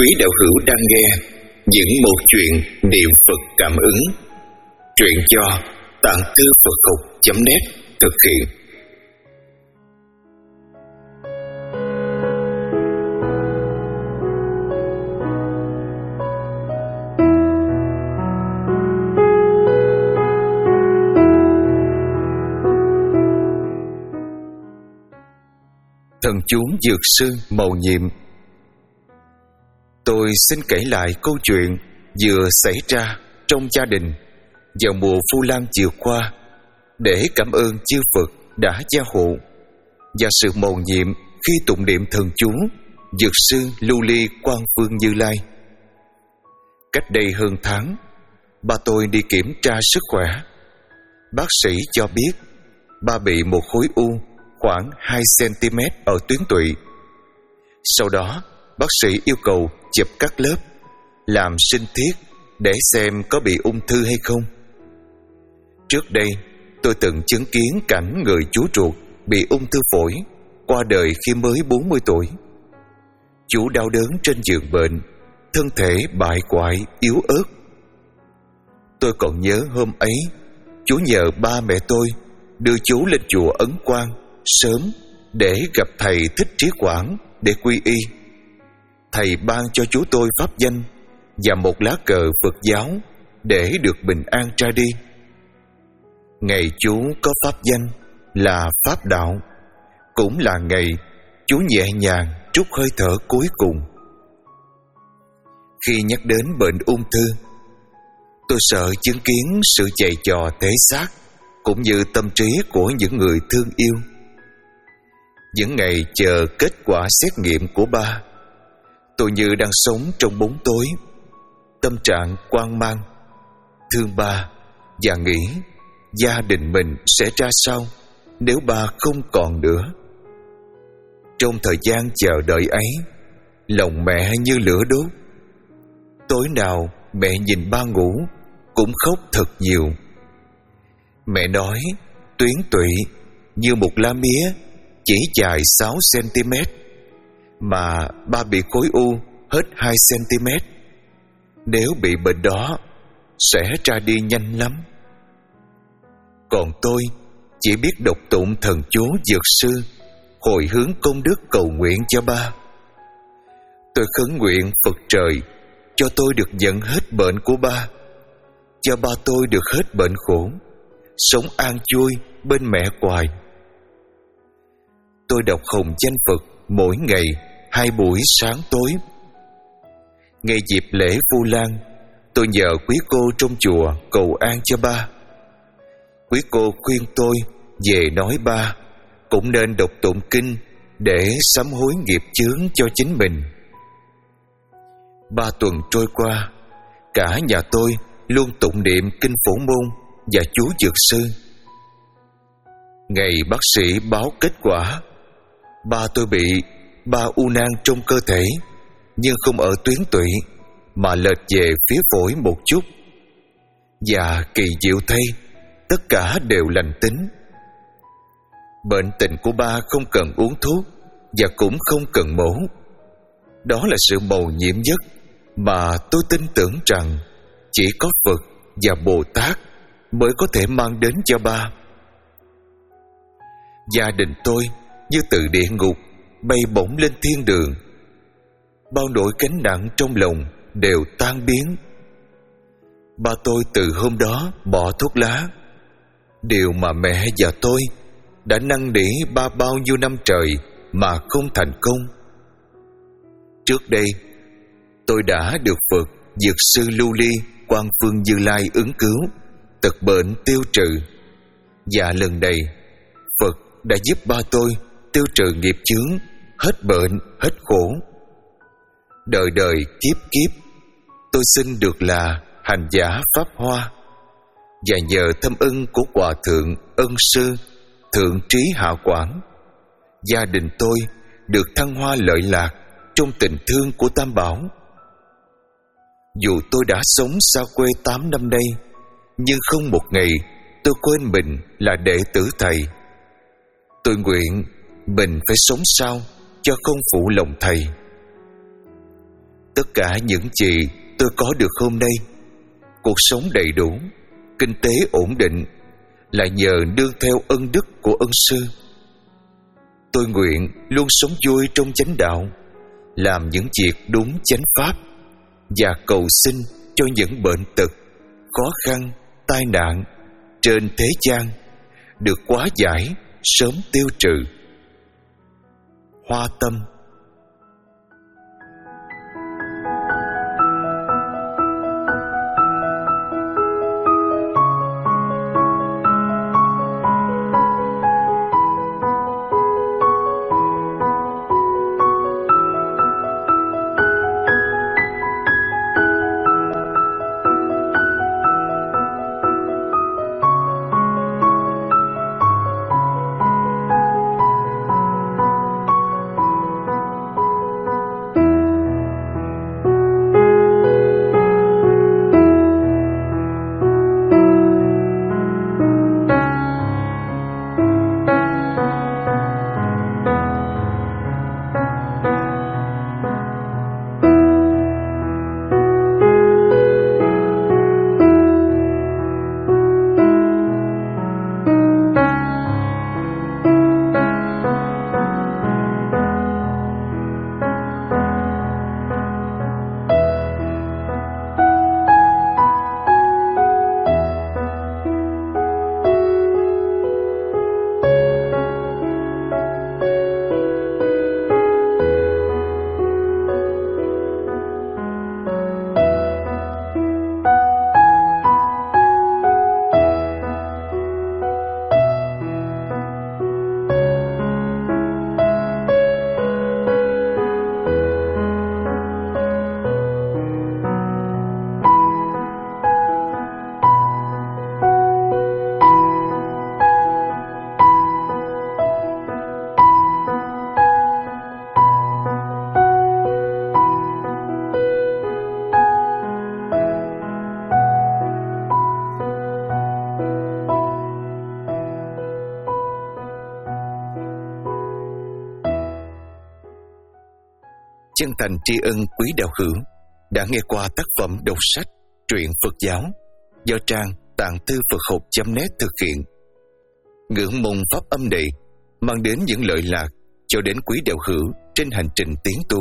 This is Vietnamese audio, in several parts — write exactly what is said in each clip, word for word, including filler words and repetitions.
quý đạo hữu đang nghe những một chuyện niệm Phật cảm ứng. Truyện do Tạng Thư Phật Học chấm net thực hiện. Thần chú Dược Sư Mầu Nhiệm. Tôi xin kể lại câu chuyện vừa xảy ra trong gia đình vào mùa Vu Lan vừa qua, để cảm ơn chư Phật đã gia hộ và sự mầu nhiệm khi tụng niệm thần chú Dược Sư Lưu Ly Quang Vương Như Lai. Cách đây hơn tháng, ba tôi đi kiểm tra sức khỏe. Bác sĩ cho biết ba bị một khối u khoảng hai xăng-ti-mét ở tuyến tụy. Sau đó, bác sĩ yêu cầu chụp các lớp, làm sinh thiết để xem có bị ung thư hay không. Trước đây, tôi từng chứng kiến cảnh người chú ruột bị ung thư phổi, qua đời khi mới bốn mươi tuổi. Chú đau đớn trên giường bệnh, thân thể bại hoại, yếu ớt. Tôi còn nhớ hôm ấy, chú nhờ ba mẹ tôi đưa chú lên chùa Ấn Quang sớm để gặp thầy Thích Trí Quảng để quy y. Thầy ban cho chú tôi pháp danh và một lá cờ Phật giáo để được bình an ra đi. Ngày chú có pháp danh là Pháp Đạo, cũng là ngày chú nhẹ nhàng trút hơi thở cuối cùng. Khi nhắc đến bệnh ung thư, tôi sợ chứng kiến sự chạy trò thể xác cũng như tâm trí của những người thương yêu. Những ngày chờ kết quả xét nghiệm của ba, tôi như đang sống trong bóng tối, tâm trạng hoang mang, thương ba và nghĩ gia đình mình sẽ ra sao nếu ba không còn nữa. Trong thời gian chờ đợi ấy, lòng mẹ như lửa đốt. Tối nào mẹ nhìn ba ngủ cũng khóc thật nhiều. Mẹ nói tuyến tụy như một lá mía chỉ dài sáu xăng-ti-mét, mà ba bị khối u hết hai xăng-ti-mét. Nếu bị bệnh đó sẽ ra đi nhanh lắm. Còn tôi chỉ biết đọc tụng thần chú Dược Sư, hồi hướng công đức cầu nguyện cho ba. Tôi khấn nguyện Phật trời cho tôi được nhận hết bệnh của ba, cho ba tôi được hết bệnh khổ, sống an vui bên mẹ hoài. Tôi đọc hồng danh Phật mỗi ngày hai buổi sáng tối. Ngày dịp lễ Vu Lan, tôi nhờ quý cô trong chùa cầu an cho ba. Quý cô khuyên tôi về nói ba cũng nên đọc tụng kinh để sám hối nghiệp chướng cho chính mình. Ba tuần trôi qua, cả nhà tôi luôn tụng niệm kinh Phổ Môn và chú Dược Sư. Ngày bác sĩ báo kết quả, ba tôi bị ba u nang trong cơ thể, nhưng không ở tuyến tụy mà lệch về phía phổi một chút. Và kỳ diệu thay, tất cả đều lành tính. Bệnh tình của ba không cần uống thuốc và cũng không cần mổ. Đó là sự mầu nhiệm nhất mà tôi tin tưởng rằng chỉ có Phật và Bồ Tát mới có thể mang đến cho ba. Gia đình tôi như từ địa ngục bay bổng lên thiên đường. Bao nỗi gánh nặng trong lòng đều tan biến. Ba tôi từ hôm đó bỏ thuốc lá, điều mà mẹ và tôi đã năn nỉ ba bao nhiêu năm trời mà không thành công. Trước đây, tôi đã được Phật Dược Sư Lưu Ly Quang Vương Như Lai ứng cứu, tật bệnh tiêu trừ. Và lần này, Phật đã giúp ba tôi tiêu trừ nghiệp chướng, hết bệnh, hết khổ. Đời đời kiếp kiếp, tôi xin được là hành giả Pháp Hoa, và nhờ thâm ân của Hòa Thượng Ân Sư Thượng Trí Hạ Quảng, gia đình tôi được thăng hoa lợi lạc trong tình thương của Tam Bảo. Dù tôi đã sống xa quê tám năm nay, nhưng không một ngày tôi quên mình là đệ tử Thầy. Tôi nguyện mình phải sống sao cho không phụ lòng Thầy. Tất cả những gì tôi có được hôm nay, cuộc sống đầy đủ, kinh tế ổn định, là nhờ nương theo ân đức của ân sư. Tôi nguyện luôn sống vui trong chánh đạo, làm những việc đúng chánh pháp, và cầu xin cho những bệnh tật, khó khăn, tai nạn trên thế gian được hóa giải, sớm tiêu trừ. Hoa Tâm. Chân thành tri ân quý đạo hữu đã nghe qua tác phẩm đọc sách truyện Phật giáo do trang tạng thư Phật học chấm net thực hiện. Ngưỡng mong pháp âm này mang đến những lợi lạc cho đến quý đạo hữu trên hành trình tiến tu.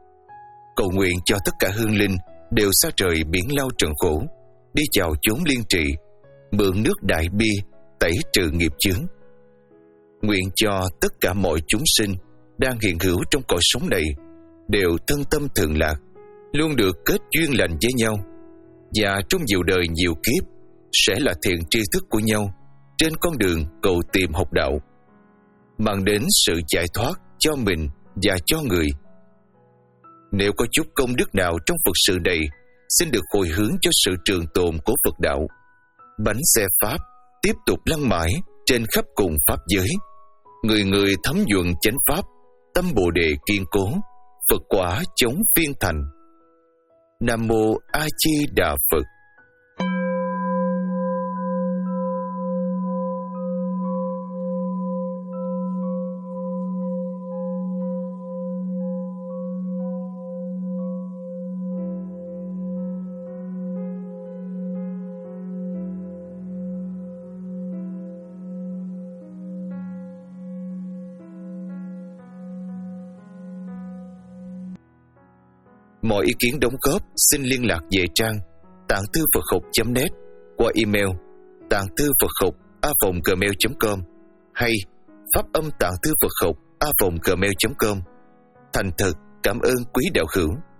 Cầu nguyện cho tất cả hương linh đều xa trời biển lao trần khổ, đi vào chốn liên trị, mượn nước đại bi tẩy trừ nghiệp chướng. Nguyện cho tất cả mọi chúng sinh đang hiện hữu trong cõi sống này đều thân tâm thường lạc, luôn được kết duyên lành với nhau, và trong nhiều đời nhiều kiếp sẽ là thiện tri thức của nhau trên con đường cầu tìm học đạo, mang đến sự giải thoát cho mình và cho người. Nếu có chút công đức nào trong Phật sự này, xin được hồi hướng cho sự trường tồn của Phật đạo. Bánh xe Pháp tiếp tục lăn mãi trên khắp cùng Pháp giới, người người thấm nhuần chánh Pháp, tâm Bồ Đề kiên cố, Phật quả chống phiên thành. Nam Mô A Di Đà Phật. Mọi ý kiến đóng góp xin liên lạc về trang tạng thư Phật học chấm net qua email tạng thư Phật học a còng gmail chấm com hay pháp âm tạng thư Phật học a còng gmail chấm com. Thành thật cảm ơn quý đạo hữu.